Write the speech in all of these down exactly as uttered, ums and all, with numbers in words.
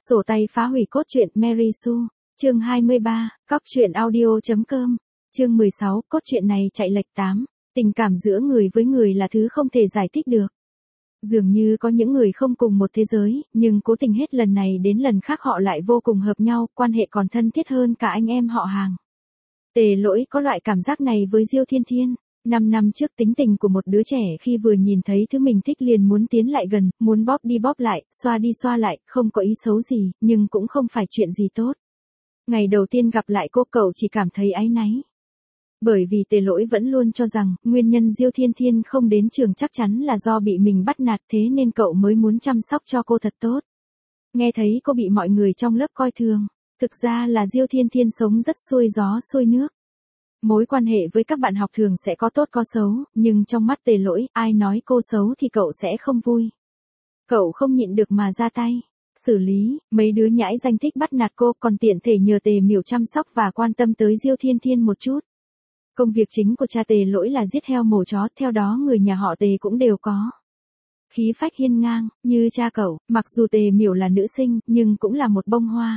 Sổ tay phá hủy cốt truyện Mary Sue, chương hai mươi ba, cóc truyện audio chấm com, chương mười sáu, cốt truyện này chạy lệch tám, tình cảm giữa người với người là thứ không thể giải thích được. Dường như có những người không cùng một thế giới, nhưng cố tình hết lần này đến lần khác họ lại vô cùng hợp nhau, quan hệ còn thân thiết hơn cả anh em họ hàng. Tề Lỗi có loại cảm giác này với Diêu Thiên Thiên. Năm năm trước tính tình của một đứa trẻ khi vừa nhìn thấy thứ mình thích liền muốn tiến lại gần, muốn bóp đi bóp lại, xoa đi xoa lại, không có ý xấu gì, nhưng cũng không phải chuyện gì tốt. Ngày đầu tiên gặp lại cô cậu chỉ cảm thấy áy náy. Bởi vì Tề Lỗi vẫn luôn cho rằng, nguyên nhân Diêu Thiên Thiên không đến trường chắc chắn là do bị mình bắt nạt thế nên cậu mới muốn chăm sóc cho cô thật tốt. Nghe thấy cô bị mọi người trong lớp coi thường, thực ra là Diêu Thiên Thiên sống rất xuôi gió xuôi nước. Mối quan hệ với các bạn học thường sẽ có tốt có xấu, nhưng trong mắt Tề Lỗi, ai nói cô xấu thì cậu sẽ không vui. Cậu không nhịn được mà ra tay, xử lý, mấy đứa nhãi danh thích bắt nạt cô còn tiện thể nhờ Tề Miểu chăm sóc và quan tâm tới Diêu Thiên Thiên một chút. Công việc chính của cha Tề Lỗi là giết heo mổ chó, theo đó người nhà họ Tề cũng đều có khí phách hiên ngang, như cha cậu, mặc dù Tề Miểu là nữ sinh, nhưng cũng là một bông hoa.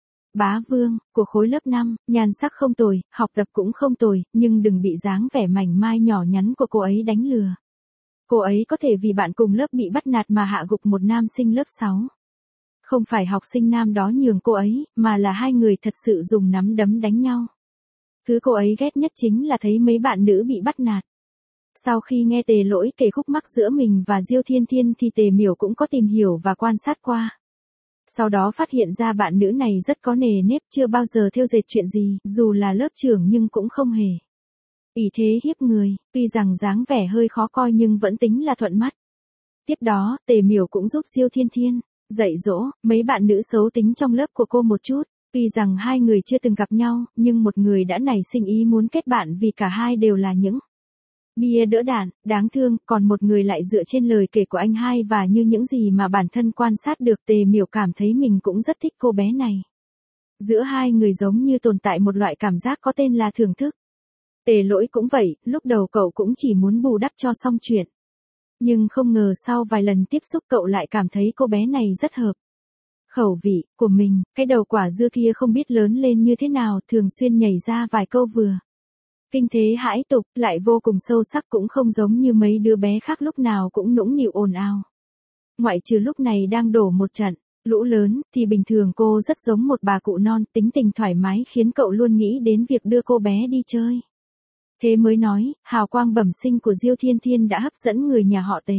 Bá Vương, của khối lớp năm, nhan sắc không tồi, học tập cũng không tồi, nhưng đừng bị dáng vẻ mảnh mai nhỏ nhắn của cô ấy đánh lừa. Cô ấy có thể vì bạn cùng lớp bị bắt nạt mà hạ gục một nam sinh lớp sáu. Không phải học sinh nam đó nhường cô ấy, mà là hai người thật sự dùng nắm đấm đánh nhau. Thứ cô ấy ghét nhất chính là thấy mấy bạn nữ bị bắt nạt. Sau khi nghe Tề Lỗi kể khúc mắc giữa mình và Diêu Thiên Thiên thì Tề Miểu cũng có tìm hiểu và quan sát qua. Sau đó phát hiện ra bạn nữ này rất có nề nếp, chưa bao giờ thêu dệt chuyện gì, dù là lớp trưởng nhưng cũng không hề ỷ thế hiếp người, tuy rằng dáng vẻ hơi khó coi nhưng vẫn tính là thuận mắt. Tiếp đó, Tề Miểu cũng giúp Diêu Thiên Thiên dạy dỗ mấy bạn nữ xấu tính trong lớp của cô một chút, tuy rằng hai người chưa từng gặp nhau, nhưng một người đã nảy sinh ý muốn kết bạn vì cả hai đều là những bia đỡ đạn, đáng thương, còn một người lại dựa trên lời kể của anh hai và như những gì mà bản thân quan sát được Tề Miểu cảm thấy mình cũng rất thích cô bé này. Giữa hai người giống như tồn tại một loại cảm giác có tên là thưởng thức. Tề Lỗi cũng vậy, lúc đầu cậu cũng chỉ muốn bù đắp cho xong chuyện. Nhưng không ngờ sau vài lần tiếp xúc cậu lại cảm thấy cô bé này rất hợp khẩu vị của mình, cái đầu quả dưa kia không biết lớn lên như thế nào, thường xuyên nhảy ra vài câu vừa kinh thế hãi tục, lại vô cùng sâu sắc, cũng không giống như mấy đứa bé khác lúc nào cũng nũng nịu ồn ào. Ngoại trừ lúc này đang đổ một trận lũ lớn, thì bình thường cô rất giống một bà cụ non, tính tình thoải mái khiến cậu luôn nghĩ đến việc đưa cô bé đi chơi. Thế mới nói, hào quang bẩm sinh của Diêu Thiên Thiên đã hấp dẫn người nhà họ Tề.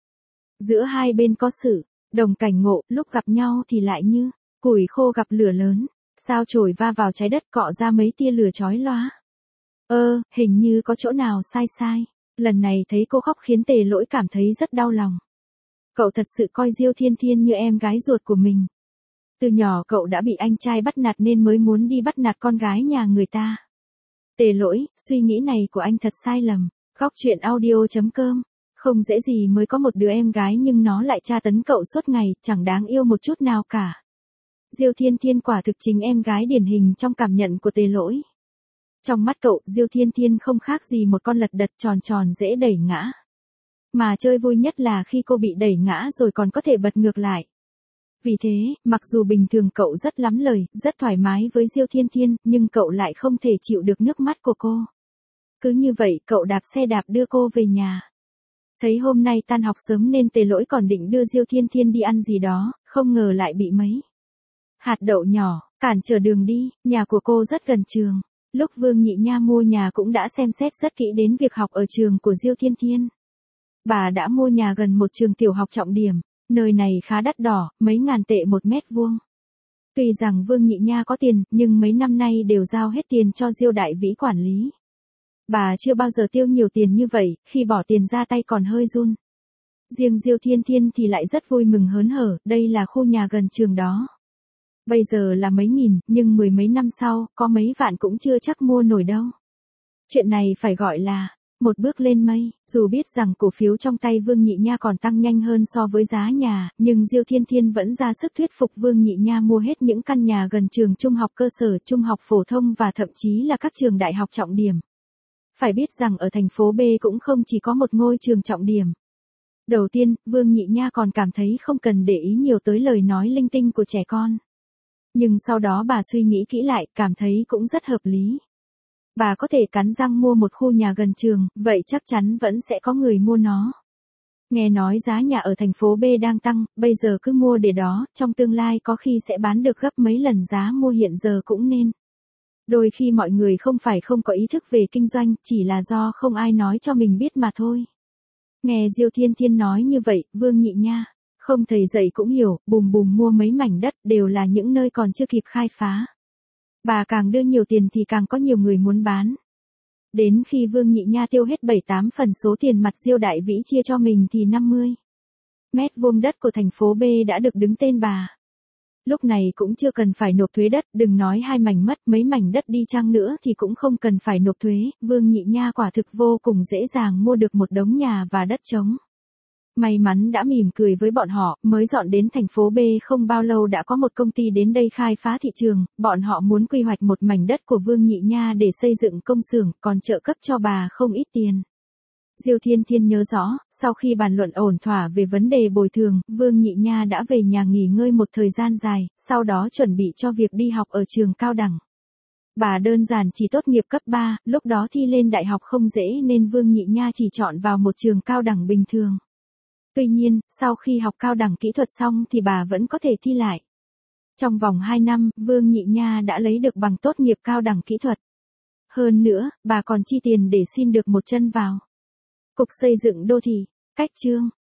Giữa hai bên có sự đồng cảnh ngộ, lúc gặp nhau thì lại như củi khô gặp lửa lớn, sao chổi va vào trái đất cọ ra mấy tia lửa chói lóa. Ơ, hình như có chỗ nào sai sai. Lần này thấy cô khóc khiến Tề Lỗi cảm thấy rất đau lòng. Cậu thật sự coi Diêu Thiên Thiên như em gái ruột của mình. Từ nhỏ cậu đã bị anh trai bắt nạt nên mới muốn đi bắt nạt con gái nhà người ta. Tề Lỗi, suy nghĩ này của anh thật sai lầm. Cóc truyện audio chấm com. Không dễ gì mới có một đứa em gái nhưng nó lại tra tấn cậu suốt ngày, chẳng đáng yêu một chút nào cả. Diêu Thiên Thiên quả thực chính em gái điển hình trong cảm nhận của Tề Lỗi. Trong mắt cậu, Diêu Thiên Thiên không khác gì một con lật đật tròn tròn dễ đẩy ngã. Mà chơi vui nhất là khi cô bị đẩy ngã rồi còn có thể bật ngược lại. Vì thế, mặc dù bình thường cậu rất lắm lời, rất thoải mái với Diêu Thiên Thiên, nhưng cậu lại không thể chịu được nước mắt của cô. Cứ như vậy, cậu đạp xe đạp đưa cô về nhà. Thấy hôm nay tan học sớm nên Tề Lỗi còn định đưa Diêu Thiên Thiên đi ăn gì đó, không ngờ lại bị mấy hạt đậu nhỏ cản trở đường đi. Nhà của cô rất gần trường. Lúc Vương Nhị Nha mua nhà cũng đã xem xét rất kỹ đến việc học ở trường của Diêu Thiên Thiên. Bà đã mua nhà gần một trường tiểu học trọng điểm, nơi này khá đắt đỏ, mấy ngàn tệ một mét vuông. Tuy rằng Vương Nhị Nha có tiền, nhưng mấy năm nay đều giao hết tiền cho Diêu Đại Vĩ quản lý. Bà chưa bao giờ tiêu nhiều tiền như vậy, khi bỏ tiền ra tay còn hơi run. Riêng Diêu Thiên Thiên thì lại rất vui mừng hớn hở, đây là khu nhà gần trường đó. Bây giờ là mấy nghìn, nhưng mười mấy năm sau, có mấy vạn cũng chưa chắc mua nổi đâu. Chuyện này phải gọi là một bước lên mây, dù biết rằng cổ phiếu trong tay Vương Nhị Nha còn tăng nhanh hơn so với giá nhà, nhưng Diêu Thiên Thiên vẫn ra sức thuyết phục Vương Nhị Nha mua hết những căn nhà gần trường trung học cơ sở, trung học phổ thông và thậm chí là các trường đại học trọng điểm. Phải biết rằng ở thành phố B cũng không chỉ có một ngôi trường trọng điểm. Đầu tiên, Vương Nhị Nha còn cảm thấy không cần để ý nhiều tới lời nói linh tinh của trẻ con. Nhưng sau đó bà suy nghĩ kỹ lại, cảm thấy cũng rất hợp lý. Bà có thể cắn răng mua một khu nhà gần trường, vậy chắc chắn vẫn sẽ có người mua nó. Nghe nói giá nhà ở thành phố B đang tăng, bây giờ cứ mua để đó, trong tương lai có khi sẽ bán được gấp mấy lần giá mua hiện giờ cũng nên. Đôi khi mọi người không phải không có ý thức về kinh doanh, chỉ là do không ai nói cho mình biết mà thôi. Nghe Diêu Thiên Thiên nói như vậy, Vương Nhị Nha, không thầy dạy cũng hiểu, bùm bùm mua mấy mảnh đất đều là những nơi còn chưa kịp khai phá. Bà càng đưa nhiều tiền thì càng có nhiều người muốn bán. Đến khi Vương Nhị Nha tiêu hết bảy tám phần số tiền mặt Diêu Đại Vĩ chia cho mình thì năm mươi mét vuông đất của thành phố B đã được đứng tên bà. Lúc này cũng chưa cần phải nộp thuế đất, đừng nói hai mảnh mất mấy mảnh đất đi chăng nữa thì cũng không cần phải nộp thuế, Vương Nhị Nha quả thực vô cùng dễ dàng mua được một đống nhà và đất trống. May mắn đã mỉm cười với bọn họ, mới dọn đến thành phố B không bao lâu đã có một công ty đến đây khai phá thị trường, bọn họ muốn quy hoạch một mảnh đất của Vương Nhị Nha để xây dựng công xưởng, còn trợ cấp cho bà không ít tiền. Diêu Thiên Thiên nhớ rõ, sau khi bàn luận ổn thỏa về vấn đề bồi thường, Vương Nhị Nha đã về nhà nghỉ ngơi một thời gian dài, sau đó chuẩn bị cho việc đi học ở trường cao đẳng. Bà đơn giản chỉ tốt nghiệp cấp ba, lúc đó thi lên đại học không dễ nên Vương Nhị Nha chỉ chọn vào một trường cao đẳng bình thường. Tuy nhiên, sau khi học cao đẳng kỹ thuật xong thì bà vẫn có thể thi lại. Trong vòng hai năm, Vương Nhị Nha đã lấy được bằng tốt nghiệp cao đẳng kỹ thuật. Hơn nữa, bà còn chi tiền để xin được một chân vào Cục Xây dựng Đô thị. Cách chương